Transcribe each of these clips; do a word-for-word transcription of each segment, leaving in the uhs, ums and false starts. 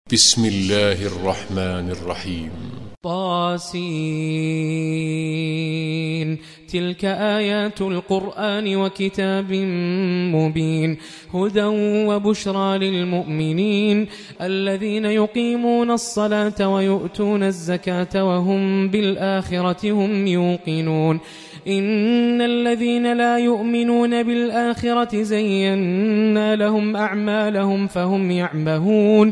بسم الله الرحمن الرحيم. طاسين. تلك آيات القرآن وكتاب مبين هدى وبشرى للمؤمنين الذين يقيمون الصلاة ويؤتون الزكاة وهم بالآخرة هم يوقنون إن الذين لا يؤمنون بالآخرة زينا لهم أعمالهم فهم يعمهون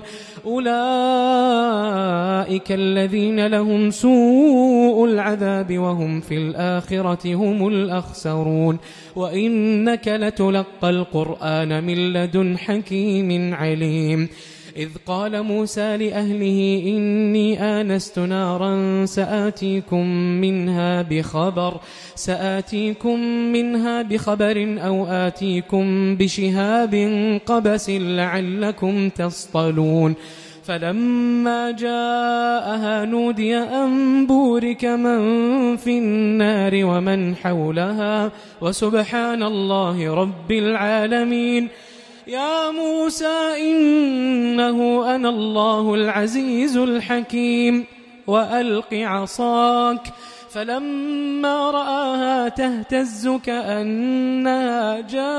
أولئك الذين لهم سوء العذاب وهم في الآخرة هم الأخسرون وإنك لتلقى القرآن من لدن حكيم عليم إذ قال موسى لأهله إني آنست نارا سآتيكم منها بخبر سآتيكم منها بخبر أو آتيكم بشهاب قبس لعلكم تصطلون فلما جاءها نودي أن بورك من في النار ومن حولها وسبحان الله رب العالمين يا موسى إنه أنا الله العزيز الحكيم وألق عصاك فلما رآها تهتز كأنها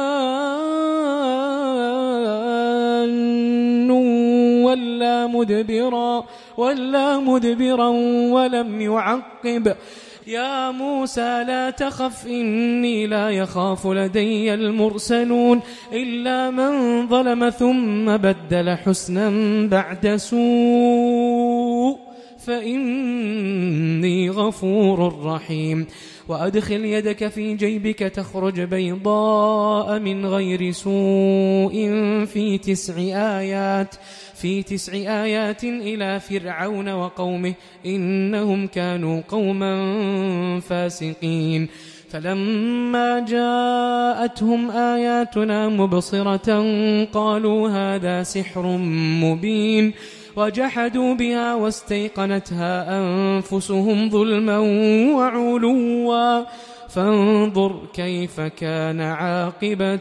جان ولا مدبرا ولا مدبرا ولم يعقب يا موسى لا تخف إني لا يخاف لدي المرسلون إلا من ظلم ثم بدل حسنا بعد سوء فإني غفور رحيم وأدخل يدك في جيبك تخرج بيضاء من غير سوء في تسع آيات في تسع آيات إلى فرعون وقومه إنهم كانوا قوما فاسقين فلما جاءتهم آياتنا مبصرة قالوا هذا سحر مبين وجحدوا بها واستيقنتها أنفسهم ظلما وعلوا فانظر كيف كان عاقبة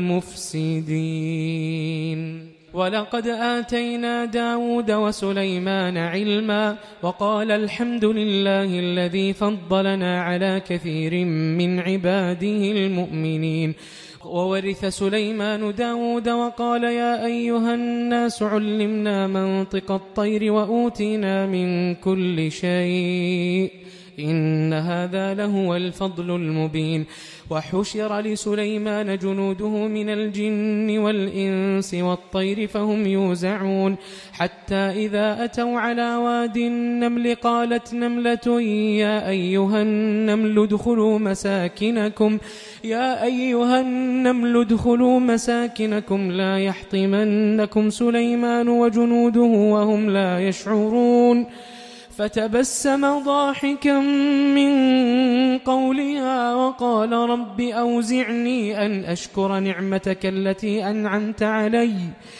المفسدين ولقد آتينا داود وسليمان علما وقال الحمد لله الذي فضلنا على كثير من عباده المؤمنين وورث سليمان داود وقال يا أيها الناس علمنا منطق الطير وأوتينا من كل شيء إن هذا لهو الفضل المبين وحشر لسليمان جنوده من الجن والإنس والطير فهم يوزعون حتى إذا أتوا على واد النمل قالت نملة يا أيها النمل ادخلوا مساكنكم يا أيها النمل ادخلوا مساكنكم لا يحطمنكم سليمان وجنوده وهم لا يشعرون فتبسم ضاحكا من قولها وقال رب أوزعني أن أشكر نعمتك التي أنعمت علي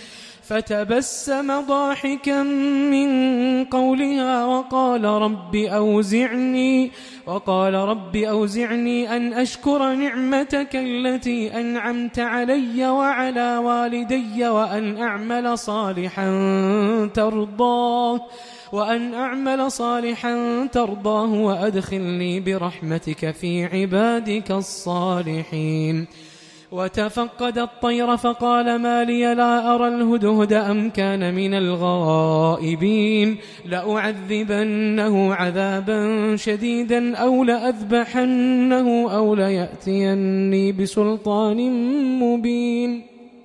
فتبسم ضاحكا من قولها وقال رب أوزعني وقال رب أوزعني أن أشكر نعمتك التي أنعمت علي وعلى والدي وأن أعمل صالحا ترضاه وأن أعمل صالحا ترضاه وأدخلني برحمتك في عبادك الصالحين وتفقد الطير فقال ما لي لا أرى الهدهد أم كان من الغائبين لأعذبنه عذابا شديدا أو لأذبحنه أو ليأتيني بسلطان مبين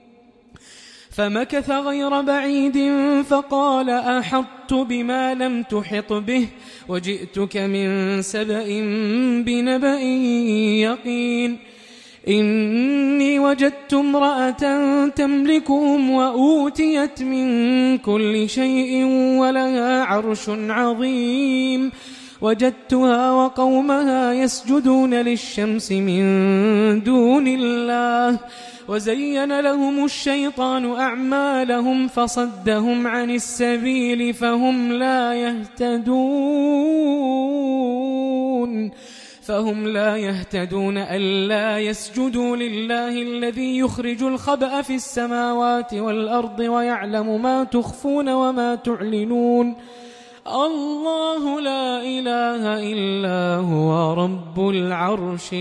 فمكث غير بعيد فقال أحطت بما لم تحط به وجئتك من سبأ بنبأ يقين إني وجدت امرأة تملكهم وأوتيت من كل شيء ولها عرش عظيم وجدتها وقومها يسجدون للشمس من دون الله وزين لهم الشيطان أعمالهم فصدهم عن السبيل فهم لا يهتدون فهم لا يهتدون ألا يسجدوا لله الذي يخرج الخبأ في السماوات والأرض ويعلم ما تخفون وما تعلنون الله لا إله إلا هو رب العرش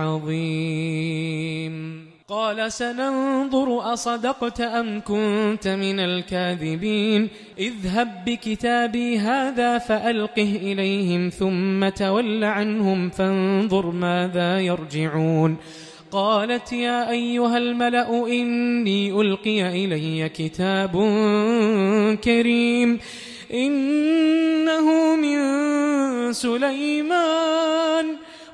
العظيم. قال سننظر أصدقت أم كنت من الكاذبين اذهب بكتابي هذا فألقه إليهم ثم تول عنهم فانظر ماذا يرجعون. قالت يا أيها الملأ إني ألقي إلي كتاب كريم إنه من سليمان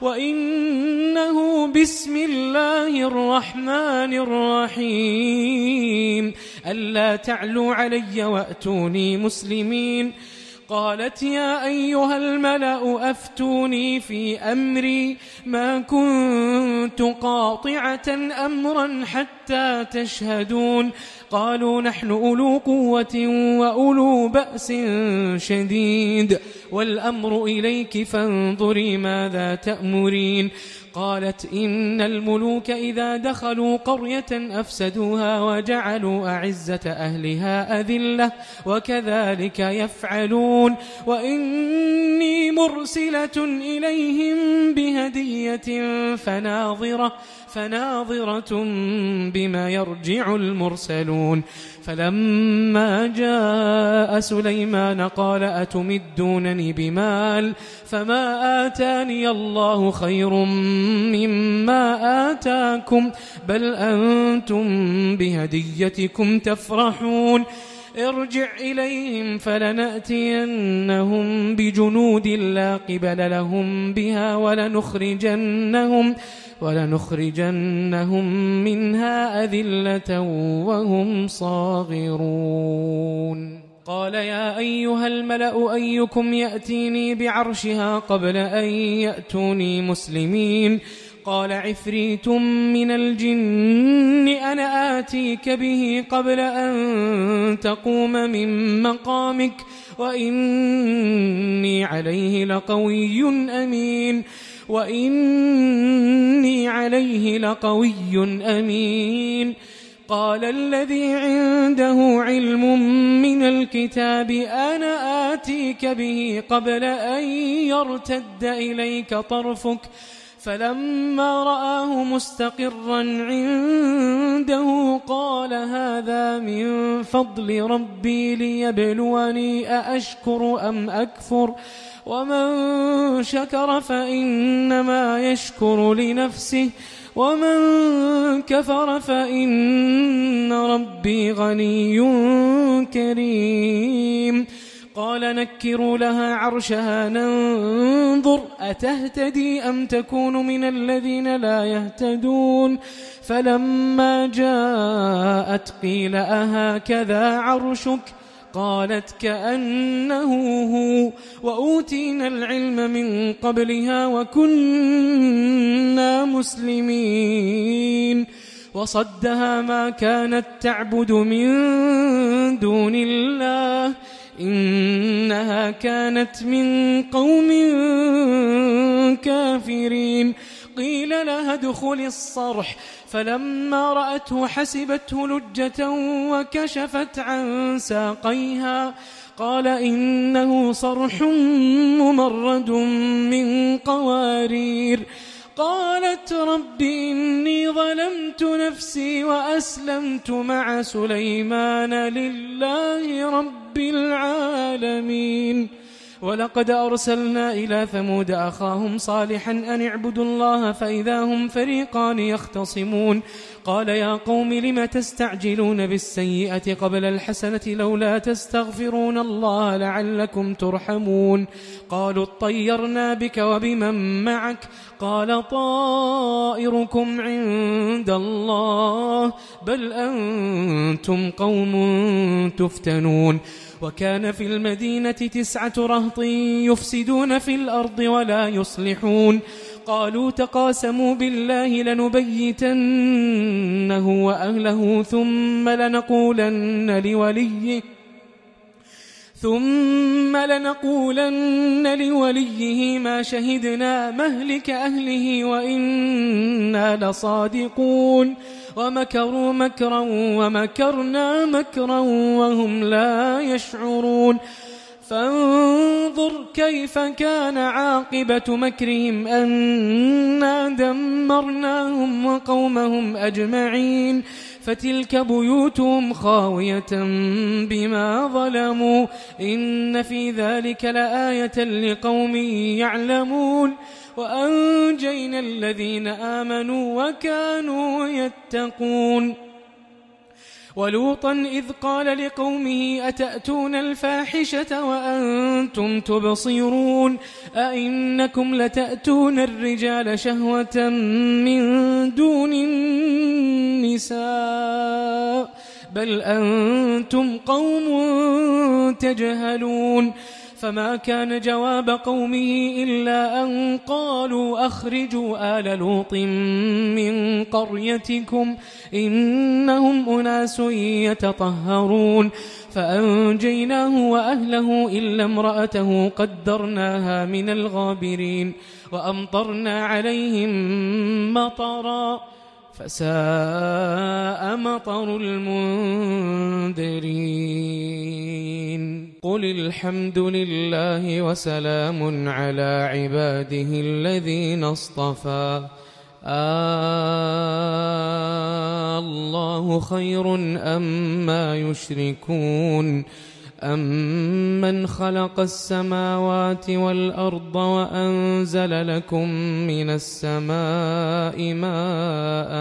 وإنه بسم الله الرحمن الرحيم ألا تعلوا علي وأتوني مسلمين. قالت يا أيها الملأ أفتوني في أمري ما كنت قاطعة أمرا حتى تشهدون. قالوا نحن أولو قوة وأولو بأس شديد والأمر إليك فانظري ماذا تأمرين. قالت إن الملوك إذا دخلوا قرية أفسدوها وجعلوا أعزة أهلها أذلة وكذلك يفعلون وإني مرسلة إليهم بهدية فناظرة فناظرة بما يرجع المرسلون. فلما جاء سليمان قال أتمدونني بمال فما آتاني الله خير مما آتاكم بل أنتم بهديتكم تفرحون. ارجع إليهم فلنأتينهم بجنود لا قبل لهم بها ولنخرجنهم ولنخرجنهم منها أذلة وهم صاغرون. قال يا أيها الملأ أيكم يأتيني بعرشها قبل أن يأتوني مسلمين. قال عفريت من الجن أنا آتيك به قبل أن تقوم من مقامك وإني عليه لقوي أمين وإني عليه لقوي أمين. قال الذي عنده علم من الكتاب أنا آتيك به قبل أن يرتد إليك طرفك فلما رآه مستقرا عنده قال هذا من فضل ربي ليبلوني أأشكر أم أكفر ومن شكر فإنما يشكر لنفسه ومن كفر فإن ربي غني كريم. قال نكروا لها عرشها ننظر أتهتدي أم تكون من الذين لا يهتدون. فلما جاءت قيل أهكذا عرشك قالت كأنه هو وأوتينا العلم من قبلها وكنا مسلمين. وصدها ما كانت تعبد من دون الله إنها كانت من قوم كافرين. قيل لها ادخل الصرح فلما رأته حسبته لجة وكشفت عن ساقيها قال إنه صرح ممرد من قوارير. قالت رب إني ظلمت نفسي وأسلمت مع سليمان لله رب العالمين. ولقد أرسلنا إلى ثمود أخاهم صالحا أن اعبدوا الله فإذا هم فريقان يختصمون. قال يا قوم لم تستعجلون بالسيئة قبل الحسنة لولا تستغفرون الله لعلكم ترحمون. قالوا اطيرنا بك وبمن معك قال طائركم عند الله بل أنتم قوم تفتنون. وكان في المدينة تسعة رهط يفسدون في الأرض ولا يصلحون. قالوا تقاسموا بالله لنبيتنه وأهله ثم لنقولن لوليه ثم لنقولن لوليه ما شهدنا مهلك أهله وإنا لصادقون ومكروا مكرا ومكرنا مكرا وهم لا يشعرون فانظر كيف كان عاقبة مكرهم أنا دمرناهم وقومهم أجمعين فتلك بيوتهم خاوية بما ظلموا إن في ذلك لآية لقوم يعلمون وأنجينا الذين آمنوا وكانوا يتقون ولوطا إذ قال لقومه أتأتون الفاحشة وأنتم تبصرون أئنكم لتأتون الرجال شهوة من دون النساء بل أنتم قوم تجهلون فما كان جواب قومه إلا أن قالوا أخرجوا آل لوط من قريتكم إنهم أناس يتطهرون فأنجيناه وأهله إلا امرأته قدرناها من الغابرين وأمطرنا عليهم مطرا فساء مطر المنذرين قل الحمد لله وسلام على عباده الذين اصطفى آه الله خير أما يشركون أمن خلق السماوات والأرض وأنزل لكم من السماء ماء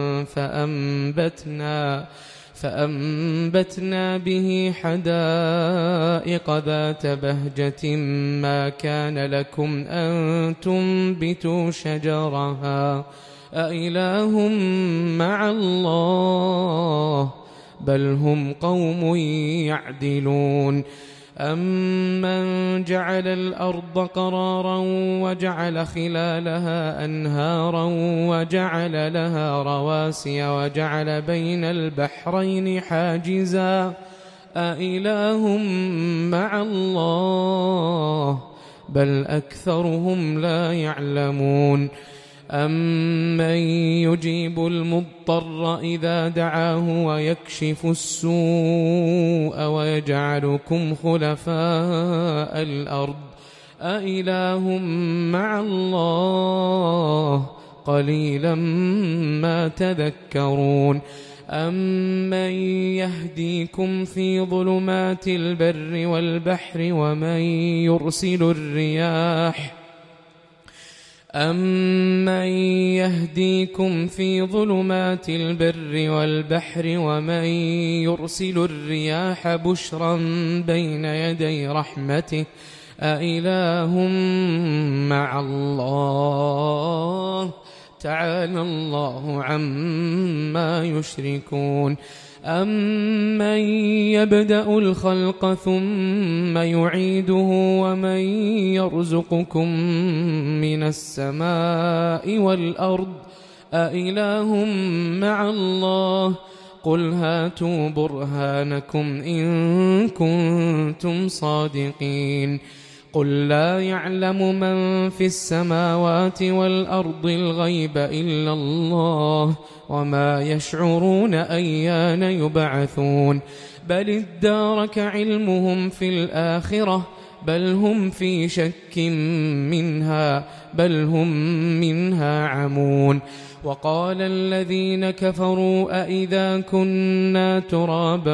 فأنبتنا فأنبتنا به حدائق ذات بهجة ما كان لكم أن تنبتوا شجرها أإله مع الله بل هم قوم يعدلون أمن جعل الأرض قرارا وجعل خلالها أنهارا وجعل لها رواسي وجعل بين البحرين حاجزا أإله مع الله بل أكثرهم لا يعلمون أمن يجيب المضطر إذا دعاه ويكشف السوء ويجعلكم خلفاء الأرض أإله مع الله قليلا ما تذكرون أمن يهديكم في ظلمات البر والبحر ومن يرسل الرياح أمن يهديكم في ظلمات البر والبحر ومن يرسل الرياح بشرا بين يدي رحمته أإله مع الله تعالى الله عما يشركون أمن يبدأ الخلق ثم يعيده ومن يرزقكم من السماء والأرض أإله مع الله قل هاتوا برهانكم إن كنتم صادقين قل لا يعلم من في السماوات والأرض الغيب إلا الله وما يشعرون أيان يبعثون بل ادارك علمهم في الآخرة بل هم في شك منها بل هم منها عمون وقال الذين كفروا أئذا كنا ترابا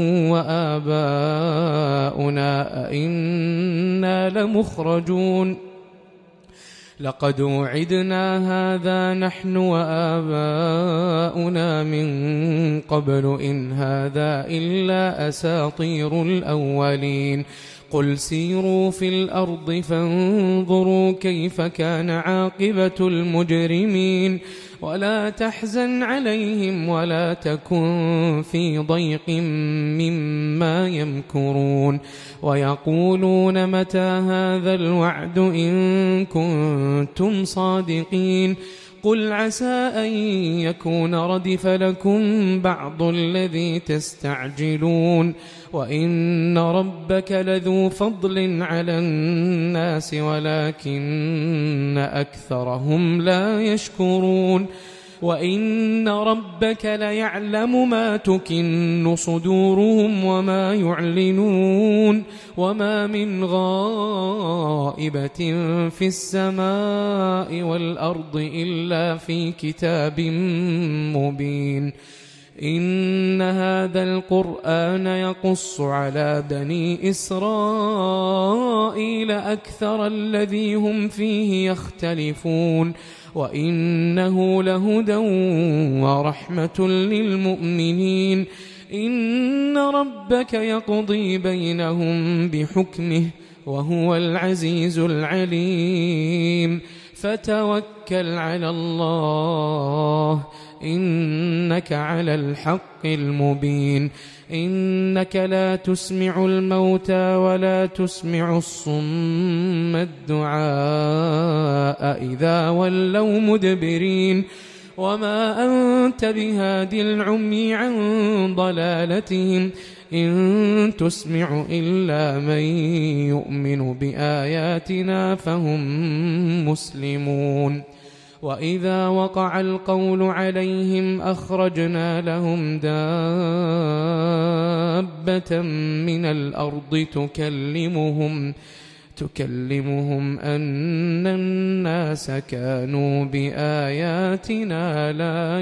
وآباؤنا أئنا لمخرجون لقد وعدنا هذا نحن وآباؤنا من قبل إن هذا إلا أساطير الأولين قل سيروا في الأرض فانظروا كيف كان عاقبة المجرمين ولا تحزن عليهم ولا تكن في ضيق مما يمكرون ويقولون متى هذا الوعد إن كنتم صادقين قل عسى أن يكون ردف لكم بعض الذي تستعجلون وإن ربك لذو فضل على الناس ولكن أكثرهم لا يشكرون وإن ربك ليعلم ما تكن صدورهم وما يعلنون وما من غائبة في السماء والأرض إلا في كتاب مبين إن هذا القرآن يقص على بني إسرائيل أكثر الذي هم فيه يختلفون وإنه لهدى ورحمة للمؤمنين إن ربك يقضي بينهم بحكمه وهو العزيز العليم فتوكل على الله إنك على الحق المبين إنك لا تسمع الموتى ولا تسمع الصم الدعاء إذا ولوا مدبرين وما أنت بهادي العمي عن ضلالتهم إن تسمع إلا من يؤمن بآياتنا فهم مسلمون وإذا وقع القول عليهم أخرجنا لهم دابة من الأرض تكلمهم تكلمهم أن الناس كانوا بآياتنا لا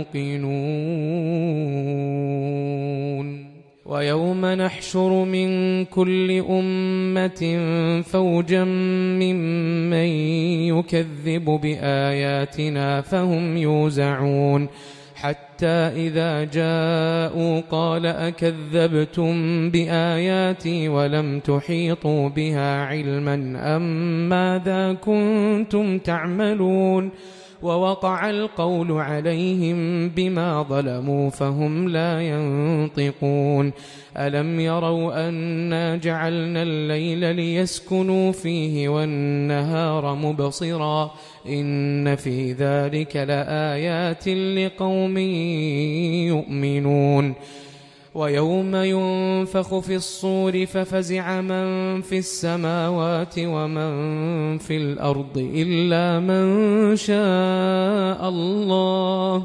يوقنون ويوم نحشر من كل أمة فوجا ممن يكذب بآياتنا فهم يوزعون حتى إذا جاءوا قال أكذبتم بآياتي ولم تحيطوا بها علما أم ماذا كنتم تعملون ووقع القول عليهم بما ظلموا فهم لا ينطقون ألم يروا أنا جعلنا الليل ليسكنوا فيه والنهار مبصرا إن في ذلك لآيات لقوم يؤمنون ويوم ينفخ في الصور ففزع من في السماوات ومن في الأرض إلا من شاء الله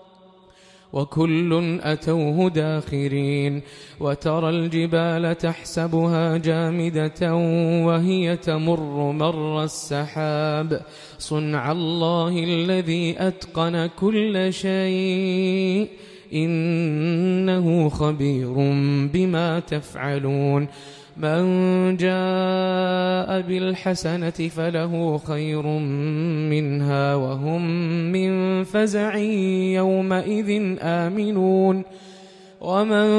وكل أتوه داخرين وترى الجبال تحسبها جامدة وهي تمر مر السحاب صنع الله الذي أتقن كل شيء إنه خبير بما تفعلون من جاء بالحسنة فله خير منها وهم من فزع يومئذ آمنون ومن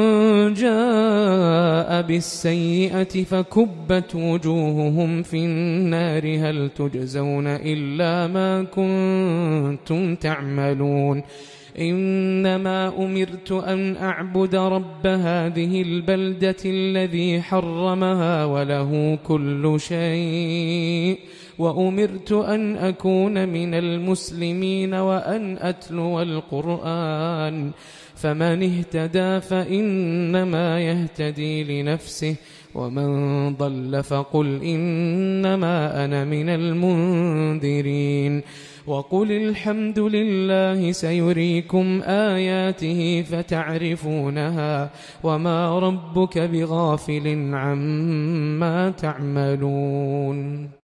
جاء بالسيئة فكبت وجوههم في النار هل تجزون إلا ما كنتم تعملون إنما أمرت أن أعبد رب هذه البلدة الذي حرمها وله كل شيء وأمرت أن أكون من المسلمين وأن أتلو القرآن فمن اهتدى فإنما يهتدي لنفسه ومن ضل فقل إنما أنا من المنذرين وقل الحمد لله سيريكم آياته فتعرفونها وما ربك بغافل عما تعملون